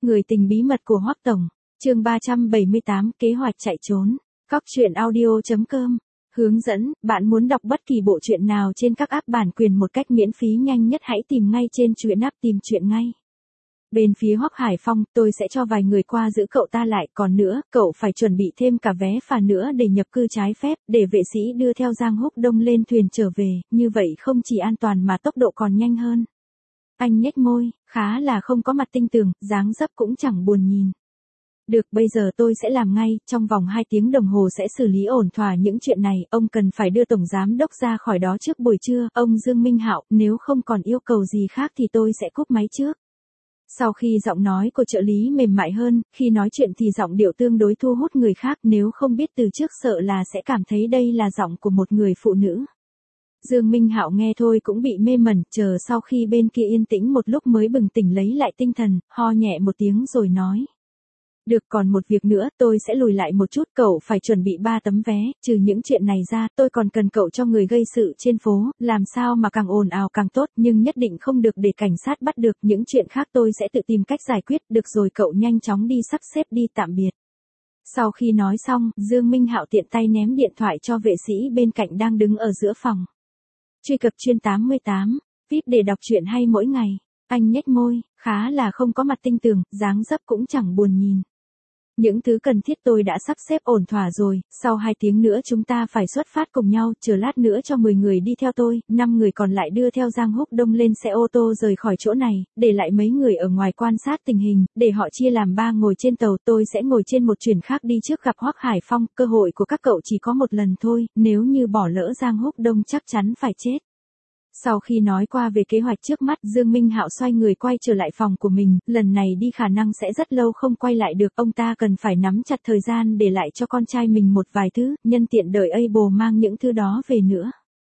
Người tình bí mật của Hoắc Tổng, chương 378, kế hoạch chạy trốn. Cóc truyện audio.com. Hướng dẫn, bạn muốn đọc bất kỳ bộ truyện nào trên các app bản quyền một cách miễn phí nhanh nhất hãy tìm ngay trên truyện app tìm truyện ngay. Bên phía Hoắc Hải Phong, tôi sẽ cho vài người qua giữ cậu ta lại, còn nữa, cậu phải chuẩn bị thêm cả vé phà nữa để nhập cư trái phép, để vệ sĩ đưa theo Giang Húc Đông lên thuyền trở về, như vậy không chỉ an toàn mà tốc độ còn nhanh hơn. Anh nhếch môi, khá là không có mặt tinh tường, dáng dấp cũng chẳng buồn nhìn. Được, bây giờ tôi sẽ làm ngay, trong vòng 2 tiếng đồng hồ sẽ xử lý ổn thỏa những chuyện này, ông cần phải đưa Tổng Giám Đốc ra khỏi đó trước buổi trưa, ông Dương Minh Hạo, nếu không còn yêu cầu gì khác thì tôi sẽ cúp máy trước. Sau khi giọng nói của trợ lý mềm mại hơn, khi nói chuyện thì giọng điệu tương đối thu hút người khác, nếu không biết từ trước sợ là sẽ cảm thấy đây là giọng của một người phụ nữ. Dương Minh Hạo nghe thôi cũng bị mê mẩn, chờ sau khi bên kia yên tĩnh một lúc mới bừng tỉnh lấy lại tinh thần, ho nhẹ một tiếng rồi nói. Được, còn một việc nữa, tôi sẽ lùi lại một chút, cậu phải chuẩn bị 3 tấm vé, trừ những chuyện này ra, tôi còn cần cậu cho người gây sự trên phố, làm sao mà càng ồn ào càng tốt, nhưng nhất định không được để cảnh sát bắt được, những chuyện khác tôi sẽ tự tìm cách giải quyết, được rồi cậu nhanh chóng đi sắp xếp đi, tạm biệt. Sau khi nói xong, Dương Minh Hạo tiện tay ném điện thoại cho vệ sĩ bên cạnh đang đứng ở giữa phòng. Truy cập chuyên 88, VIP để đọc truyện hay mỗi ngày. Anh nhếch môi, khá là không có mặt tinh tường, dáng dấp cũng chẳng buồn nhìn. Những thứ cần thiết tôi đã sắp xếp ổn thỏa rồi, sau 2 tiếng nữa chúng ta phải xuất phát cùng nhau, chờ lát nữa cho 10 người đi theo tôi, 5 người còn lại đưa theo Giang Húc Đông lên xe ô tô rời khỏi chỗ này, để lại mấy người ở ngoài quan sát tình hình, để họ chia làm 3 ngồi trên tàu, tôi sẽ ngồi trên một thuyền khác đi trước gặp Hoắc Hải Phong, cơ hội của các cậu chỉ có một lần thôi, nếu như bỏ lỡ Giang Húc Đông chắc chắn phải chết. Sau khi nói qua về kế hoạch trước mắt, Dương Minh Hạo xoay người quay trở lại phòng của mình, lần này đi khả năng sẽ rất lâu không quay lại được, ông ta cần phải nắm chặt thời gian để lại cho con trai mình một vài thứ, nhân tiện đợi Able mang những thứ đó về nữa.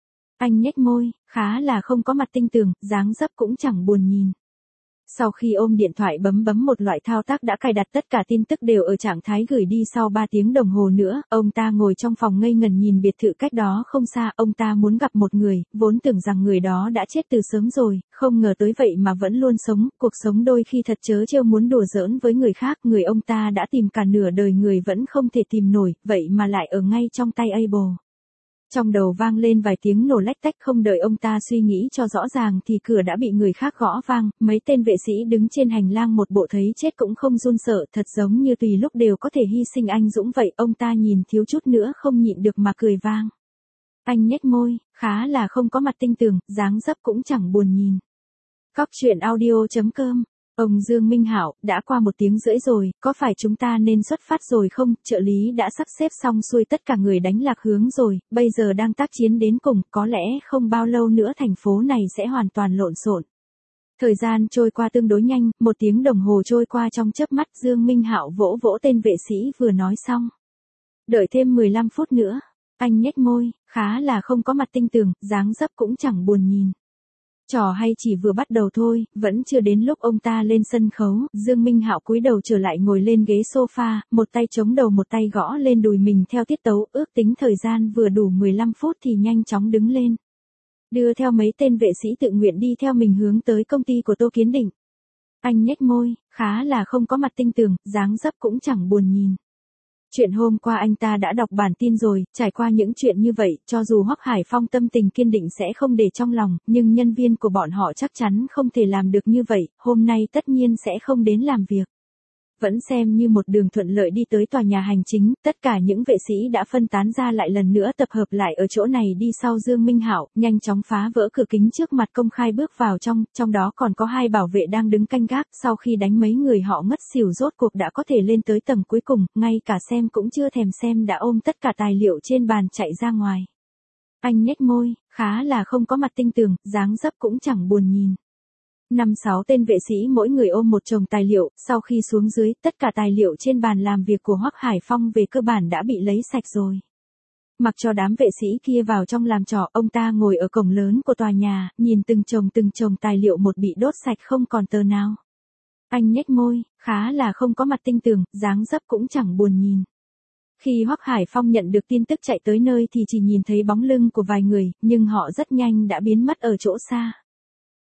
Anh nhếch môi, khá là không có mặt tinh tường, dáng dấp cũng chẳng buồn nhìn. Sau khi ôm điện thoại bấm một loại thao tác đã cài đặt tất cả tin tức đều ở trạng thái gửi đi sau 3 tiếng đồng hồ nữa, ông ta ngồi trong phòng ngây ngẩn nhìn biệt thự cách đó không xa, ông ta muốn gặp một người, vốn tưởng rằng người đó đã chết từ sớm rồi, không ngờ tới vậy mà vẫn luôn sống, cuộc sống đôi khi thật trớ trêu, muốn đùa giỡn với người khác, người ông ta đã tìm cả nửa đời người vẫn không thể tìm nổi, vậy mà lại ở ngay trong tay Able. Trong đầu vang lên vài tiếng nổ lách tách, không đợi ông ta suy nghĩ cho rõ ràng thì cửa đã bị người khác gõ vang, mấy tên vệ sĩ đứng trên hành lang một bộ thấy chết cũng không run sợ, thật giống như tùy lúc đều có thể hy sinh anh dũng vậy, ông ta nhìn thiếu chút nữa không nhịn được mà cười vang. Anh nhếch môi, khá là không có mặt tinh tường, dáng dấp cũng chẳng buồn nhìn. Cóc truyện audio.com. Ông Dương Minh Hạo, đã qua 1 tiếng rưỡi rồi, có phải chúng ta nên xuất phát rồi không? Trợ lý đã sắp xếp xong xuôi tất cả người đánh lạc hướng rồi, bây giờ đang tác chiến đến cùng, có lẽ không bao lâu nữa thành phố này sẽ hoàn toàn lộn xộn. Thời gian trôi qua tương đối nhanh, 1 tiếng đồng hồ trôi qua trong chớp mắt, Dương Minh Hạo vỗ vỗ tên vệ sĩ vừa nói xong. Đợi thêm 15 phút nữa. Anh nhếch môi, khá là không có mặt tinh tường, dáng dấp cũng chẳng buồn nhìn. Trò hay chỉ vừa bắt đầu thôi, vẫn chưa đến lúc ông ta lên sân khấu, Dương Minh Hạo cúi đầu trở lại ngồi lên ghế sofa, một tay chống đầu một tay gõ lên đùi mình theo tiết tấu, ước tính thời gian vừa đủ 15 phút thì nhanh chóng đứng lên. Đưa theo mấy tên vệ sĩ tự nguyện đi theo mình hướng tới công ty của Tô Kiến Định. Anh nhếch môi, khá là không có mặt tinh tường, dáng dấp cũng chẳng buồn nhìn. Chuyện hôm qua anh ta đã đọc bản tin rồi, trải qua những chuyện như vậy, cho dù Hoắc Hải Phong tâm tình kiên định sẽ không để trong lòng, nhưng nhân viên của bọn họ chắc chắn không thể làm được như vậy, hôm nay tất nhiên sẽ không đến làm việc. Vẫn xem như một đường thuận lợi đi tới tòa nhà hành chính, tất cả những vệ sĩ đã phân tán ra lại lần nữa tập hợp lại ở chỗ này đi sau Dương Minh Hạo, nhanh chóng phá vỡ cửa kính trước mặt công khai bước vào trong đó còn có 2 bảo vệ đang đứng canh gác, sau khi đánh mấy người họ ngất xỉu rốt cuộc đã có thể lên tới tầng cuối cùng, ngay cả xem cũng chưa thèm xem đã ôm tất cả tài liệu trên bàn chạy ra ngoài. Anh nhếch môi, khá là không có mặt tinh tường, dáng dấp cũng chẳng buồn nhìn. 5-6 tên vệ sĩ mỗi người ôm một chồng tài liệu, sau khi xuống dưới, tất cả tài liệu trên bàn làm việc của Hoắc Hải Phong về cơ bản đã bị lấy sạch rồi. Mặc cho đám vệ sĩ kia vào trong làm trò, ông ta ngồi ở cổng lớn của tòa nhà, nhìn từng chồng tài liệu một bị đốt sạch không còn tờ nào. Anh nhếch môi, khá là không có mặt tinh tường, dáng dấp cũng chẳng buồn nhìn. Khi Hoắc Hải Phong nhận được tin tức chạy tới nơi thì chỉ nhìn thấy bóng lưng của vài người, nhưng họ rất nhanh đã biến mất ở chỗ xa.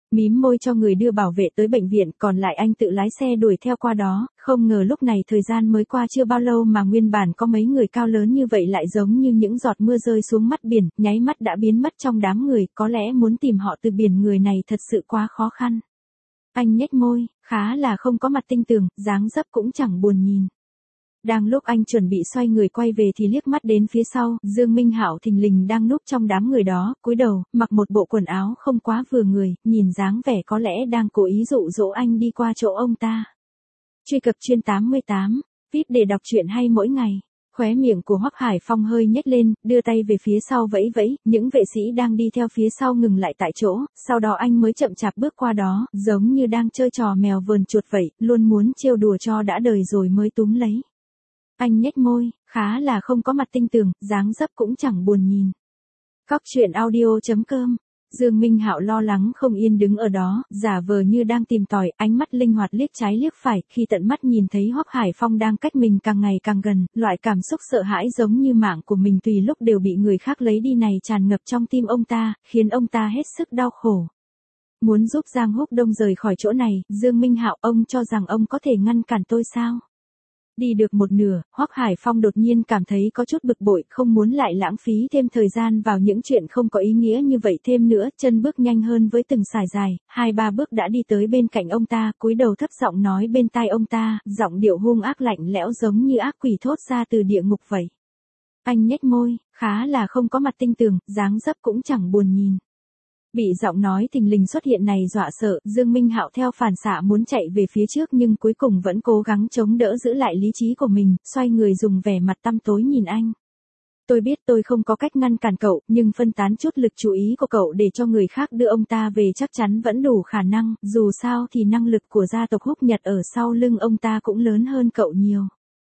Mím môi cho người đưa bảo vệ tới bệnh viện, còn lại anh tự lái xe đuổi theo qua đó, không ngờ lúc này thời gian mới qua chưa bao lâu mà nguyên bản có mấy người cao lớn như vậy lại giống như những giọt mưa rơi xuống mắt biển, nháy mắt đã biến mất trong đám người, có lẽ muốn tìm họ từ biển người này thật sự quá khó khăn. Anh nhếch môi, khá là không có mặt tinh tường, dáng dấp cũng chẳng buồn nhìn. Đang lúc anh chuẩn bị xoay người quay về thì liếc mắt đến phía sau, Dương Minh Hạo thình lình đang núp trong đám người đó, cúi đầu, mặc một bộ quần áo không quá vừa người, nhìn dáng vẻ có lẽ đang cố ý dụ dỗ anh đi qua chỗ ông ta. Truy cập chuyên 88, VIP để đọc truyện hay mỗi ngày. Khóe miệng của Hoắc Hải Phong hơi nhếch lên, đưa tay về phía sau vẫy vẫy, những vệ sĩ đang đi theo phía sau ngừng lại tại chỗ, sau đó anh mới chậm chạp bước qua đó, giống như đang chơi trò mèo vờn chuột vậy, luôn muốn trêu đùa cho đã đời rồi mới túm lấy. Anh nhếch môi, khá là không có mặt tinh tường, dáng dấp cũng chẳng buồn nhìn. Cóc truyện audio.com. Dương Minh Hạo lo lắng không yên đứng ở đó, giả vờ như đang tìm tòi, ánh mắt linh hoạt liếc trái liếc phải, khi tận mắt nhìn thấy Hoắc Hải Phong đang cách mình càng ngày càng gần, loại cảm xúc sợ hãi giống như mạng của mình tùy lúc đều bị người khác lấy đi này tràn ngập trong tim ông ta, khiến ông ta hết sức đau khổ. Muốn giúp Giang Húc Đông rời khỏi chỗ này, Dương Minh Hạo, ông cho rằng ông có thể ngăn cản tôi sao? Đi được một nửa, Hoắc Hải Phong đột nhiên cảm thấy có chút bực bội, không muốn lại lãng phí thêm thời gian vào những chuyện không có ý nghĩa như vậy thêm nữa, chân bước nhanh hơn với từng sải dài, 2-3 bước đã đi tới bên cạnh ông ta, cúi đầu thấp giọng nói bên tai ông ta, giọng điệu hung ác lạnh lẽo giống như ác quỷ thốt ra từ địa ngục vậy. Anh nhếch môi, khá là không có mặt tinh tường, dáng dấp cũng chẳng buồn nhìn. Bị giọng nói thình lình xuất hiện này dọa sợ, Dương Minh Hạo theo phản xạ muốn chạy về phía trước nhưng cuối cùng vẫn cố gắng chống đỡ giữ lại lý trí của mình, xoay người dùng vẻ mặt tăm tối nhìn anh. Tôi biết tôi không có cách ngăn cản cậu, nhưng phân tán chút lực chú ý của cậu để cho người khác đưa ông ta về chắc chắn vẫn đủ khả năng, dù sao thì năng lực của gia tộc Húc Nhật ở sau lưng ông ta cũng lớn hơn cậu nhiều.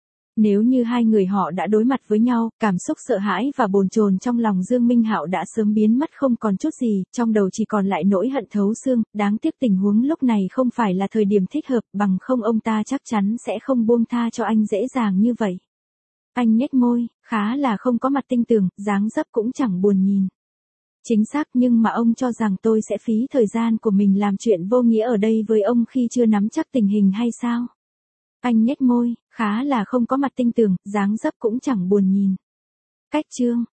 Nếu như hai người họ đã đối mặt với nhau, cảm xúc sợ hãi và bồn chồn trong lòng Dương Minh Hạo đã sớm biến mất không còn chút gì, trong đầu chỉ còn lại nỗi hận thấu xương, đáng tiếc tình huống lúc này không phải là thời điểm thích hợp, bằng không ông ta chắc chắn sẽ không buông tha cho anh dễ dàng như vậy. Anh nhếch môi, khá là không có mặt tinh tường, dáng dấp cũng chẳng buồn nhìn. Chính xác, nhưng mà ông cho rằng tôi sẽ phí thời gian của mình làm chuyện vô nghĩa ở đây với ông khi chưa nắm chắc tình hình hay sao? Anh nhếch môi, khá là không có mặt tinh tường, dáng dấp cũng chẳng buồn nhìn. Cách chương